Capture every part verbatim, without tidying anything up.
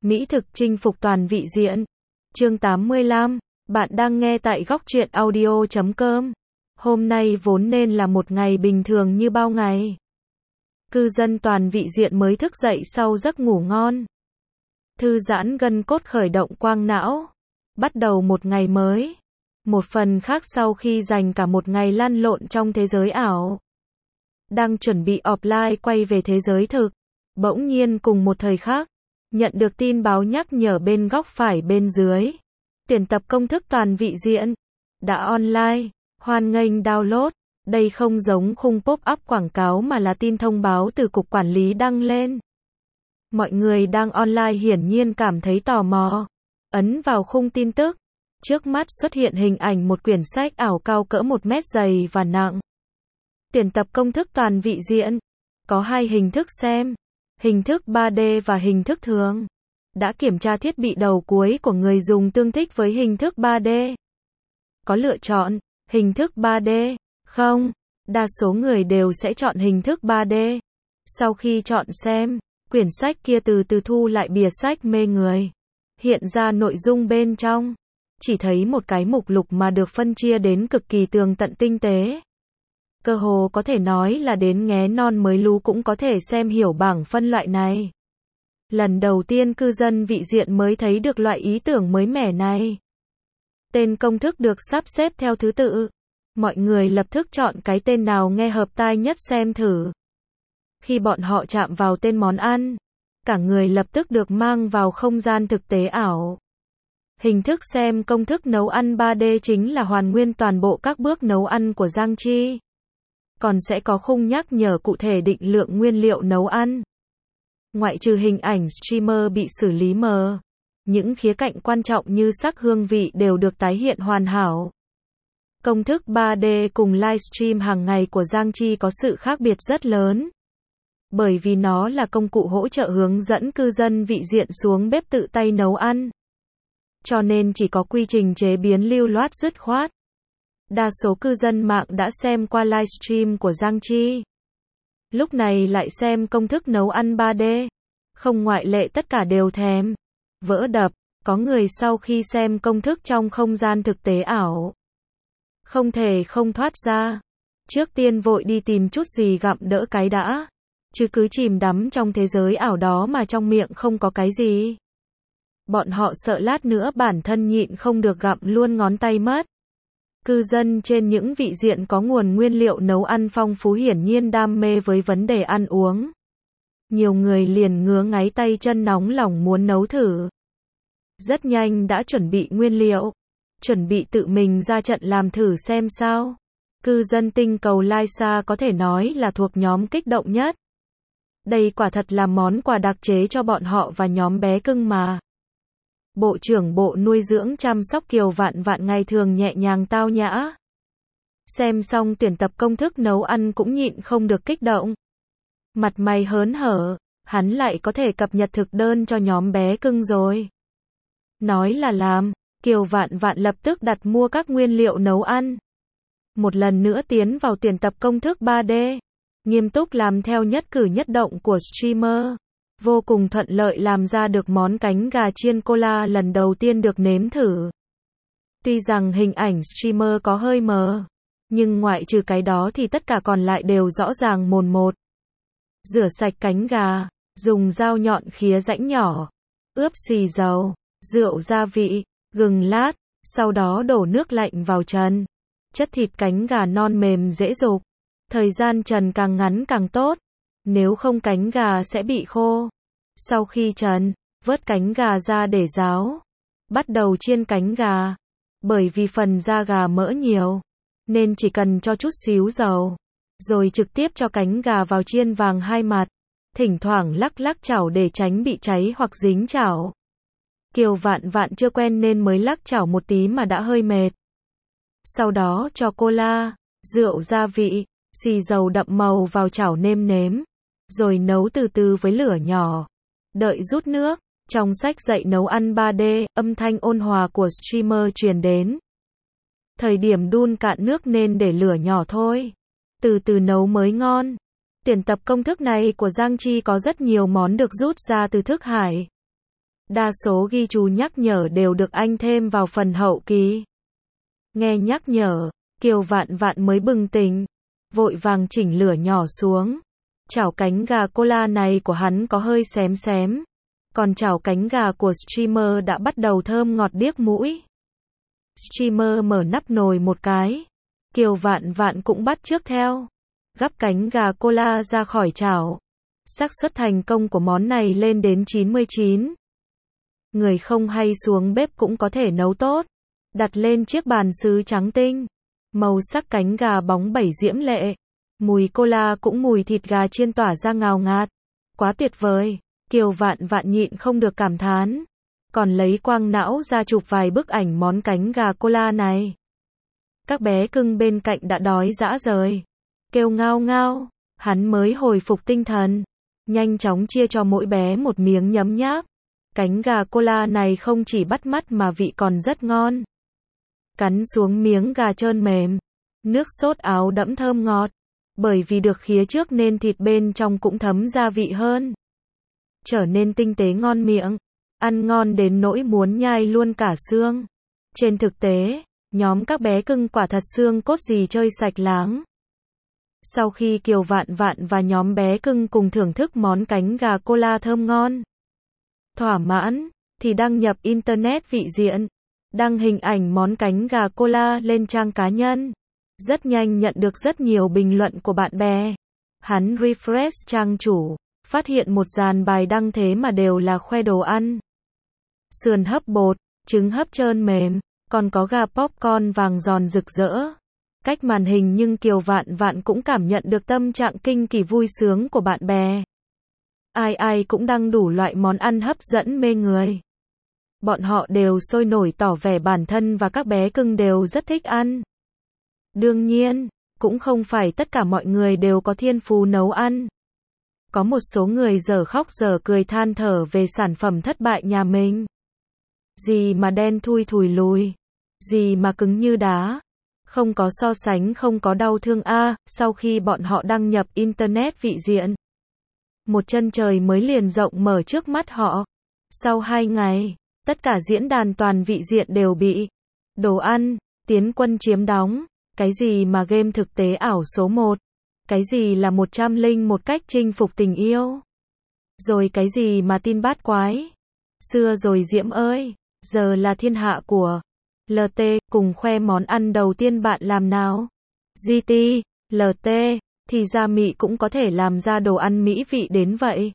Mỹ thực chinh phục toàn vị diện. Chương tám mươi lăm, bạn đang nghe tại góc truyện audio chấm com. Hôm nay vốn nên là một ngày bình thường như bao ngày. Cư dân toàn vị diện mới thức dậy sau giấc ngủ ngon. Thư giãn gân cốt, khởi động quang não. Bắt đầu một ngày mới. Một phần khác sau khi dành cả một ngày lăn lộn trong thế giới ảo. Đang chuẩn bị offline quay về thế giới thực. Bỗng nhiên cùng một thời khắc, nhận được tin báo nhắc nhở bên góc phải bên dưới. Tuyển tập công thức toàn vị diện. Đã online, hoan nghênh download. Đây không giống khung pop-up quảng cáo mà là tin thông báo từ cục quản lý đăng lên. Mọi người đang online hiển nhiên cảm thấy tò mò. Ấn vào khung tin tức. Trước mắt xuất hiện hình ảnh một quyển sách ảo cao cỡ một mét dày và nặng. Tuyển tập công thức toàn vị diện. Có hai hình thức xem. Hình thức ba D và hình thức thường. Đã kiểm tra thiết bị đầu cuối của người dùng tương thích với hình thức ba D. Có lựa chọn hình thức ba D? Không, đa số người đều sẽ chọn hình thức ba D. Sau khi chọn xem, quyển sách kia từ từ thu lại bìa sách mê người. Hiện ra nội dung bên trong. Chỉ thấy một cái mục lục mà được phân chia đến cực kỳ tường tận tinh tế. Cơ hồ có thể nói là đến nghé non mới lú cũng có thể xem hiểu bảng phân loại này. Lần đầu tiên cư dân vị diện mới thấy được loại ý tưởng mới mẻ này. Tên công thức được sắp xếp theo thứ tự. Mọi người lập tức chọn cái tên nào nghe hợp tai nhất xem thử. Khi bọn họ chạm vào tên món ăn, cả người lập tức được mang vào không gian thực tế ảo. Hình thức xem công thức nấu ăn ba D chính là hoàn nguyên toàn bộ các bước nấu ăn của Giang Chi. Còn sẽ có khung nhắc nhở cụ thể định lượng nguyên liệu nấu ăn. Ngoại trừ hình ảnh streamer bị xử lý mờ, những khía cạnh quan trọng như sắc, hương vị đều được tái hiện hoàn hảo. Công thức ba D cùng livestream hàng ngày của Giang Chi có sự khác biệt rất lớn. Bởi vì nó là công cụ hỗ trợ hướng dẫn cư dân vị diện xuống bếp tự tay nấu ăn. Cho nên chỉ có quy trình chế biến lưu loát dứt khoát. Đa số cư dân mạng đã xem qua livestream của Giang Chi. Lúc này lại xem công thức nấu ăn ba D. Không ngoại lệ, tất cả đều thèm vỡ đập. Có người sau khi xem công thức trong không gian thực tế ảo, không thể không thoát ra. Trước tiên vội đi tìm chút gì gặm đỡ cái đã. Chứ cứ chìm đắm trong thế giới ảo đó mà trong miệng không có cái gì. Bọn họ sợ lát nữa bản thân nhịn không được gặm luôn ngón tay mất. Cư dân trên những vị diện có nguồn nguyên liệu nấu ăn phong phú hiển nhiên đam mê với vấn đề ăn uống. Nhiều người liền ngứa ngáy tay chân nóng lòng muốn nấu thử. Rất nhanh đã chuẩn bị nguyên liệu. Chuẩn bị tự mình ra trận làm thử xem sao. Cư dân tinh cầu Lysa có thể nói là thuộc nhóm kích động nhất. Đây quả thật là món quà đặc chế cho bọn họ và nhóm bé cưng mà. Bộ trưởng bộ nuôi dưỡng chăm sóc Kiều Vạn Vạn ngày thường nhẹ nhàng tao nhã. Xem xong tuyển tập công thức nấu ăn cũng nhịn không được kích động. Mặt mày hớn hở, hắn lại có thể cập nhật thực đơn cho nhóm bé cưng rồi. Nói là làm, Kiều Vạn Vạn lập tức đặt mua các nguyên liệu nấu ăn. Một lần nữa tiến vào tuyển tập công thức ba D. Nghiêm túc làm theo nhất cử nhất động của streamer. Vô cùng thuận lợi làm ra được món cánh gà chiên cola lần đầu tiên được nếm thử. Tuy rằng hình ảnh streamer có hơi mờ, nhưng ngoại trừ cái đó thì tất cả còn lại đều rõ ràng mồn một. Rửa sạch cánh gà, dùng dao nhọn khía rãnh nhỏ, ướp xì dầu, rượu gia vị, gừng lát, sau đó đổ nước lạnh vào trần. Chất thịt cánh gà non mềm dễ rục. Thời gian trần càng ngắn càng tốt. Nếu không cánh gà sẽ bị khô. Sau khi trần, vớt cánh gà ra để ráo. Bắt đầu chiên cánh gà. Bởi vì phần da gà mỡ nhiều, nên chỉ cần cho chút xíu dầu. Rồi trực tiếp cho cánh gà vào chiên vàng hai mặt. Thỉnh thoảng lắc lắc chảo để tránh bị cháy hoặc dính chảo. Kiều Vạn Vạn chưa quen nên mới lắc chảo một tí mà đã hơi mệt. Sau đó cho cola, rượu gia vị, xì dầu đậm màu vào chảo nêm nếm. Rồi nấu từ từ với lửa nhỏ. Đợi rút nước. Trong sách dạy nấu ăn ba D, âm thanh ôn hòa của streamer truyền đến. Thời điểm đun cạn nước nên để lửa nhỏ thôi. Từ từ nấu mới ngon. Tuyển tập công thức này của Giang Chi có rất nhiều món được rút ra từ thức hải. Đa số ghi chú nhắc nhở đều được anh thêm vào phần hậu kỳ. Nghe nhắc nhở, Kiều Vạn Vạn mới bừng tỉnh, vội vàng chỉnh lửa nhỏ xuống. Chảo cánh gà cola này của hắn có hơi xém xém, còn chảo cánh gà của streamer đã bắt đầu thơm ngọt điếc mũi. Streamer mở nắp nồi một cái, Kiều Vạn Vạn cũng bắt chước theo, gắp cánh gà cola ra khỏi chảo. Xác suất thành công của món này lên đến chín mươi chín. Người không hay xuống bếp cũng có thể nấu tốt. Đặt lên chiếc bàn sứ trắng tinh, màu sắc cánh gà bóng bẩy diễm lệ, mùi cola cũng mùi thịt gà chiên tỏa ra ngào ngạt. Quá tuyệt vời, Kiều Vạn Vạn nhịn không được cảm thán, còn lấy quang não ra chụp vài bức ảnh món cánh gà cola này. Các bé cưng bên cạnh đã đói rã rời, kêu ngao ngao, hắn mới hồi phục tinh thần, nhanh chóng chia cho mỗi bé một miếng nhấm nháp. Cánh gà cola này không chỉ bắt mắt mà vị còn rất ngon. Cắn xuống miếng gà trơn mềm, nước sốt áo đẫm thơm ngọt, bởi vì được khía trước nên thịt bên trong cũng thấm gia vị hơn, trở nên tinh tế ngon miệng, ăn ngon đến nỗi muốn nhai luôn cả xương. Trên thực tế, nhóm các bé cưng quả thật xương cốt gì chơi sạch láng. Sau khi Kiều Vạn Vạn và nhóm bé cưng cùng thưởng thức món cánh gà cola thơm ngon, thỏa mãn, thì đăng nhập Internet vị diện, đăng hình ảnh món cánh gà cola lên trang cá nhân. Rất nhanh nhận được rất nhiều bình luận của bạn bè. Hắn refresh trang chủ, phát hiện một dàn bài đăng thế mà đều là khoe đồ ăn. Sườn hấp bột, trứng hấp trơn mềm, còn có gà popcorn vàng giòn rực rỡ. Cách màn hình nhưng Kiều Vạn Vạn cũng cảm nhận được tâm trạng kinh kỳ vui sướng của bạn bè. Ai ai cũng đăng đủ loại món ăn hấp dẫn mê người. Bọn họ đều sôi nổi tỏ vẻ bản thân và các bé cưng đều rất thích ăn. Đương nhiên, cũng không phải tất cả mọi người đều có thiên phú nấu ăn. Có một số người dở khóc dở cười than thở về sản phẩm thất bại nhà mình. Gì mà đen thui thùi lùi, gì mà cứng như đá. Không có so sánh, không có đau thương a. À, sau khi bọn họ đăng nhập Internet vị diện, một chân trời mới liền rộng mở trước mắt họ. Sau hai ngày, tất cả diễn đàn toàn vị diện đều bị đồ ăn, tiến quân chiếm đóng. Cái gì mà game thực tế ảo số một? Cái gì là một trăm linh một cách chinh phục tình yêu? Rồi cái gì mà tin bát quái? Xưa rồi Diễm ơi, giờ là thiên hạ của lờ tê, cùng khoe món ăn đầu tiên bạn làm nào? giê tê, lờ tê, thì ra Mỹ cũng có thể làm ra đồ ăn mỹ vị đến vậy.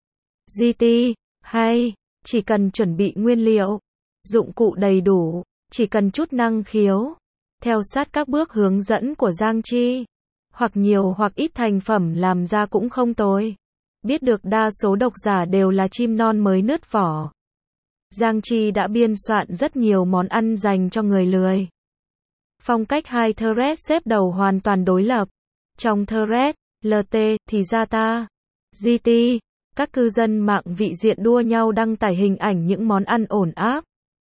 giê tê, hay, chỉ cần chuẩn bị nguyên liệu, dụng cụ đầy đủ, chỉ cần chút năng khiếu, theo sát các bước hướng dẫn của Giang Chi, hoặc nhiều hoặc ít thành phẩm làm ra cũng không tồi. Biết được đa số độc giả đều là chim non mới nứt vỏ, Giang Chi đã biên soạn rất nhiều món ăn dành cho người lười. Phong cách hai thread xếp đầu hoàn toàn đối lập. Trong thread, lờ tê, thì ra ta, giê tê, các cư dân mạng vị diện đua nhau đăng tải hình ảnh những món ăn ổn áp,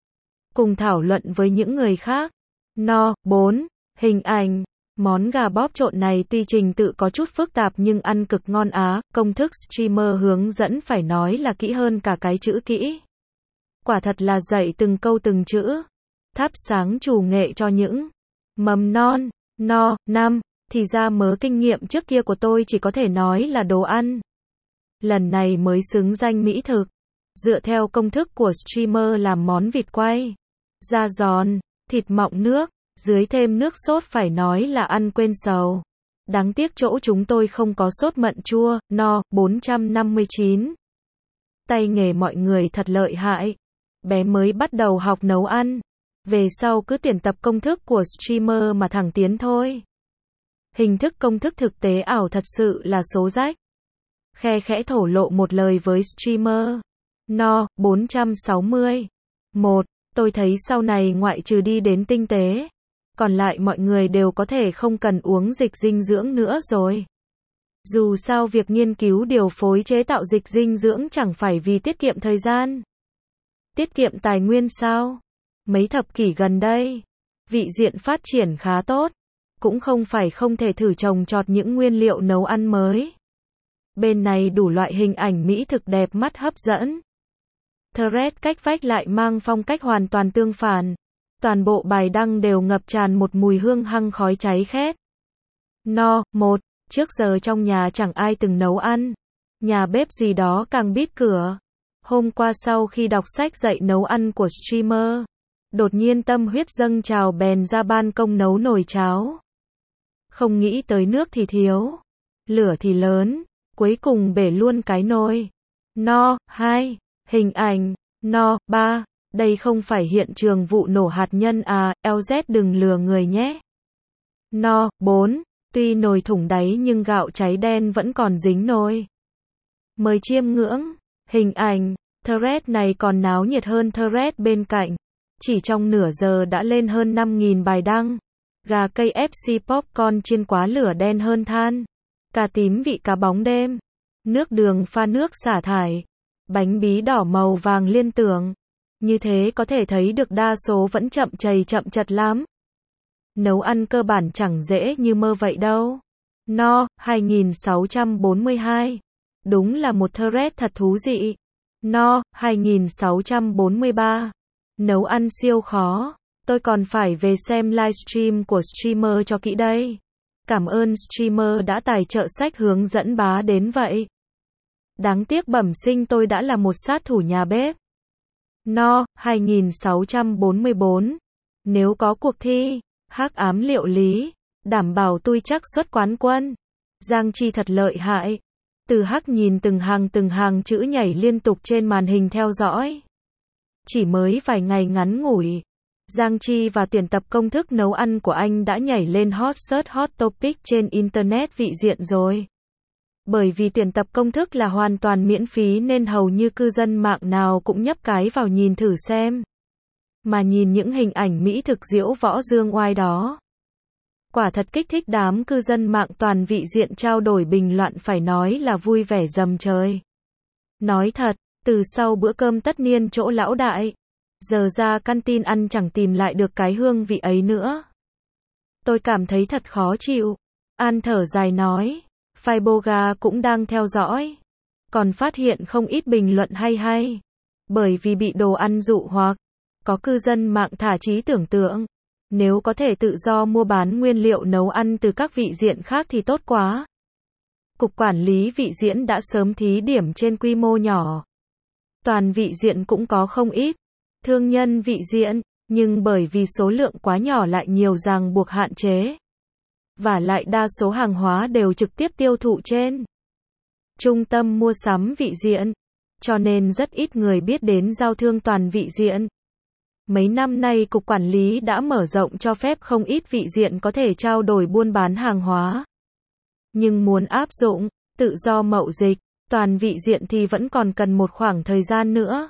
cùng thảo luận với những người khác. No, bốn. Hình ảnh. Món gà bóp trộn này tuy trình tự có chút phức tạp nhưng ăn cực ngon á, công thức streamer hướng dẫn phải nói là kỹ hơn cả cái chữ kỹ. Quả thật là dạy từng câu từng chữ. Thắp sáng chủ nghệ cho những mầm non, no, năm, thì ra mớ kinh nghiệm trước kia của tôi chỉ có thể nói là đồ ăn. Lần này mới xứng danh mỹ thực. Dựa theo công thức của streamer làm món vịt quay, da giòn, thịt mọng nước, dưới thêm nước sốt phải nói là ăn quên sầu. Đáng tiếc chỗ chúng tôi không có sốt mận chua. No, bốn trăm năm mươi chín. Tay nghề mọi người thật lợi hại. Bé mới bắt đầu học nấu ăn, về sau cứ tuyển tập công thức của streamer mà thẳng tiến thôi. Hình thức công thức thực tế ảo thật sự là số rách. Khe khẽ thổ lộ một lời với streamer. No, bốn trăm sáu mươi. một. Tôi thấy sau này ngoại trừ đi đến tinh tế, còn lại mọi người đều có thể không cần uống dịch dinh dưỡng nữa rồi. Dù sao việc nghiên cứu điều phối chế tạo dịch dinh dưỡng chẳng phải vì tiết kiệm thời gian, tiết kiệm tài nguyên sao? Mấy thập kỷ gần đây, vị diện phát triển khá tốt, cũng không phải không thể thử trồng trọt những nguyên liệu nấu ăn mới. Bên này đủ loại hình ảnh mỹ thực đẹp mắt hấp dẫn. thread cách vách lại mang phong cách hoàn toàn tương phản. Toàn bộ bài đăng đều ngập tràn một mùi hương hăng khói cháy khét. No, một, trước giờ trong nhà chẳng ai từng nấu ăn. Nhà bếp gì đó càng bít cửa. Hôm qua sau khi đọc sách dạy nấu ăn của streamer, đột nhiên tâm huyết dâng trào bèn ra ban công nấu nồi cháo. Không nghĩ tới nước thì thiếu, lửa thì lớn, cuối cùng bể luôn cái nồi. No, hai, hình ảnh. No, ba, đây không phải hiện trường vụ nổ hạt nhân à, lờ dét đừng lừa người nhé. No, bốn, tuy nồi thủng đáy nhưng gạo cháy đen vẫn còn dính nồi. Mời chiêm ngưỡng. Hình ảnh. Thread này còn náo nhiệt hơn thread bên cạnh. Chỉ trong nửa giờ đã lên hơn năm nghìn bài đăng. Gà ca ép xê popcorn chiên quá lửa đen hơn than. Cà tím vị cá bóng đêm. Nước đường pha nước xả thải. Bánh bí đỏ màu vàng liên tưởng. Như thế có thể thấy được đa số vẫn chậm chầy chậm chật lắm. Nấu ăn cơ bản chẳng dễ như mơ vậy đâu. No, hai nghìn sáu trăm bốn mươi hai. Đúng là một thread thật thú vị. No, hai nghìn sáu trăm bốn mươi ba. Nấu ăn siêu khó. Tôi còn phải về xem livestream của streamer cho kỹ đây. Cảm ơn streamer đã tài trợ sách hướng dẫn bá đến vậy. Đáng tiếc bẩm sinh tôi đã là một sát thủ nhà bếp. No, hai nghìn sáu trăm bốn mươi bốn. Nếu có cuộc thi hắc ám liệu lý, đảm bảo tôi chắc suất quán quân. Giang Chi thật lợi hại. Từ hắc nhìn từng hàng từng hàng chữ nhảy liên tục trên màn hình theo dõi. Chỉ mới vài ngày ngắn ngủi, Giang Chi và tuyển tập công thức nấu ăn của anh đã nhảy lên hot search hot topic trên internet vị diện rồi. Bởi vì tuyển tập công thức là hoàn toàn miễn phí nên hầu như cư dân mạng nào cũng nhấp cái vào nhìn thử xem. Mà nhìn những hình ảnh mỹ thực diễu võ dương oai đó, quả thật kích thích đám cư dân mạng toàn vị diện trao đổi bình luận phải nói là vui vẻ dầm trời. Nói thật, từ sau bữa cơm tất niên chỗ lão đại, giờ ra canteen ăn chẳng tìm lại được cái hương vị ấy nữa. Tôi cảm thấy thật khó chịu. An thở dài nói, Faiboga cũng đang theo dõi. Còn phát hiện không ít bình luận hay hay. Bởi vì bị đồ ăn dụ hoặc, có cư dân mạng thả trí tưởng tượng. Nếu có thể tự do mua bán nguyên liệu nấu ăn từ các vị diện khác thì tốt quá. Cục Quản lý vị diễn đã sớm thí điểm trên quy mô nhỏ. Toàn vị diện cũng có không ít thương nhân vị diện, nhưng bởi vì số lượng quá nhỏ lại nhiều ràng buộc hạn chế. Và lại đa số hàng hóa đều trực tiếp tiêu thụ trên trung tâm mua sắm vị diện, cho nên rất ít người biết đến giao thương toàn vị diện. Mấy năm nay Cục Quản lý đã mở rộng cho phép không ít vị diện có thể trao đổi buôn bán hàng hóa. Nhưng muốn áp dụng tự do mậu dịch toàn vị diện thì vẫn còn cần một khoảng thời gian nữa.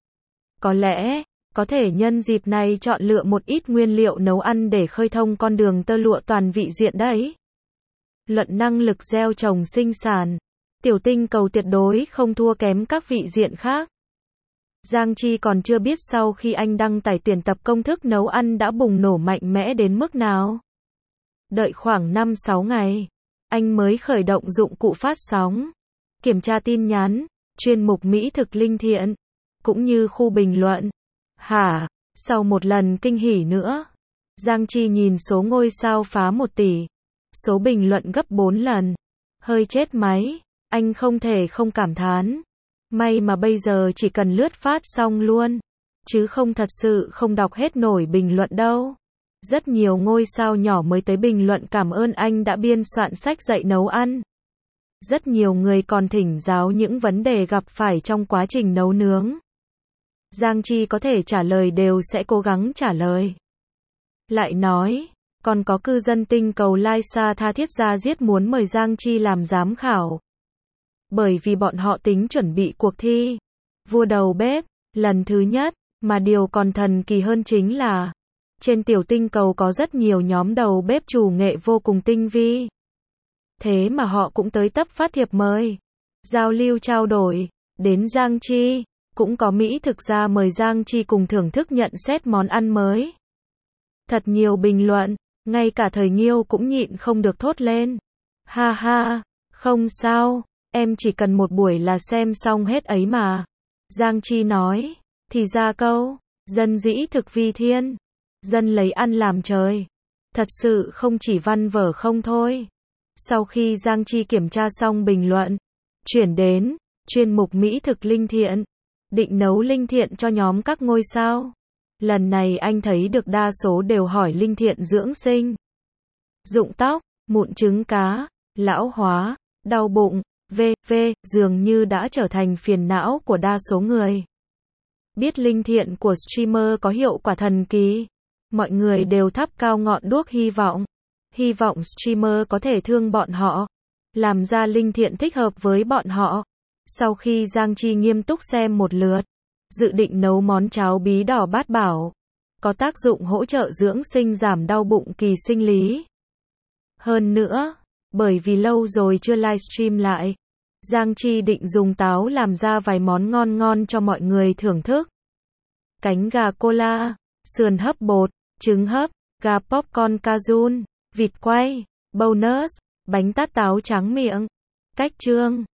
Có lẽ, có thể nhân dịp này chọn lựa một ít nguyên liệu nấu ăn để khơi thông con đường tơ lụa toàn vị diện đấy. Luận năng lực gieo trồng sinh sản, Tiểu Tinh Cầu tuyệt đối không thua kém các vị diện khác. Giang Chi còn chưa biết sau khi anh đăng tải tuyển tập công thức nấu ăn đã bùng nổ mạnh mẽ đến mức nào. Đợi khoảng năm sáu ngày, anh mới khởi động dụng cụ phát sóng, kiểm tra tin nhắn, chuyên mục mỹ thực linh thiện, cũng như khu bình luận. Hả? Sau một lần kinh hỉ nữa, Giang Chi nhìn số ngôi sao phá một tỷ, số bình luận gấp bốn lần. Hơi chết máy, anh không thể không cảm thán. May mà bây giờ chỉ cần lướt phát xong luôn, chứ không thật sự không đọc hết nổi bình luận đâu. Rất nhiều ngôi sao nhỏ mới tới bình luận cảm ơn anh đã biên soạn sách dạy nấu ăn. Rất nhiều người còn thỉnh giáo những vấn đề gặp phải trong quá trình nấu nướng. Giang Chi có thể trả lời đều sẽ cố gắng trả lời. Lại nói, còn có cư dân tinh cầu Lysa tha thiết ra giết muốn mời Giang Chi làm giám khảo. Bởi vì bọn họ tính chuẩn bị cuộc thi vua đầu bếp lần thứ nhất, mà điều còn thần kỳ hơn chính là trên tiểu tinh cầu có rất nhiều nhóm đầu bếp chủ nghệ vô cùng tinh vi. Thế mà họ cũng tới tấp phát thiệp mời, giao lưu trao đổi, đến Giang Chi, cũng có Mỹ thực ra mời Giang Chi cùng thưởng thức nhận xét món ăn mới. Thật nhiều bình luận, ngay cả Thời Nghiêu cũng nhịn không được thốt lên. Ha ha, không sao, em chỉ cần một buổi là xem xong hết ấy mà. Giang Chi nói, thì ra câu, dân dĩ thực vi thiên, dân lấy ăn làm trời. Thật sự không chỉ văn vở không thôi. Sau khi Giang Chi kiểm tra xong bình luận, chuyển đến chuyên mục Mỹ thực linh thiện, định nấu linh thiện cho nhóm các ngôi sao. Lần này anh thấy được đa số đều hỏi linh thiện dưỡng sinh, rụng tóc, mụn trứng cá, lão hóa, đau bụng, vân vân dường như đã trở thành phiền não của đa số người. Biết linh thiện của streamer có hiệu quả thần kỳ, mọi người đều thắp cao ngọn đuốc hy vọng. Hy vọng streamer có thể thương bọn họ, làm ra linh thiện thích hợp với bọn họ. Sau khi Giang Chi nghiêm túc xem một lượt, dự định nấu món cháo bí đỏ bát bảo, có tác dụng hỗ trợ dưỡng sinh giảm đau bụng kỳ sinh lý. Hơn nữa, bởi vì lâu rồi chưa livestream lại, Giang Chi định dùng táo làm ra vài món ngon ngon cho mọi người thưởng thức. Cánh gà cola, sườn hấp bột, trứng hấp, gà popcorn cajun, vịt quay, bonus, bánh tát táo tráng miệng. Cách trương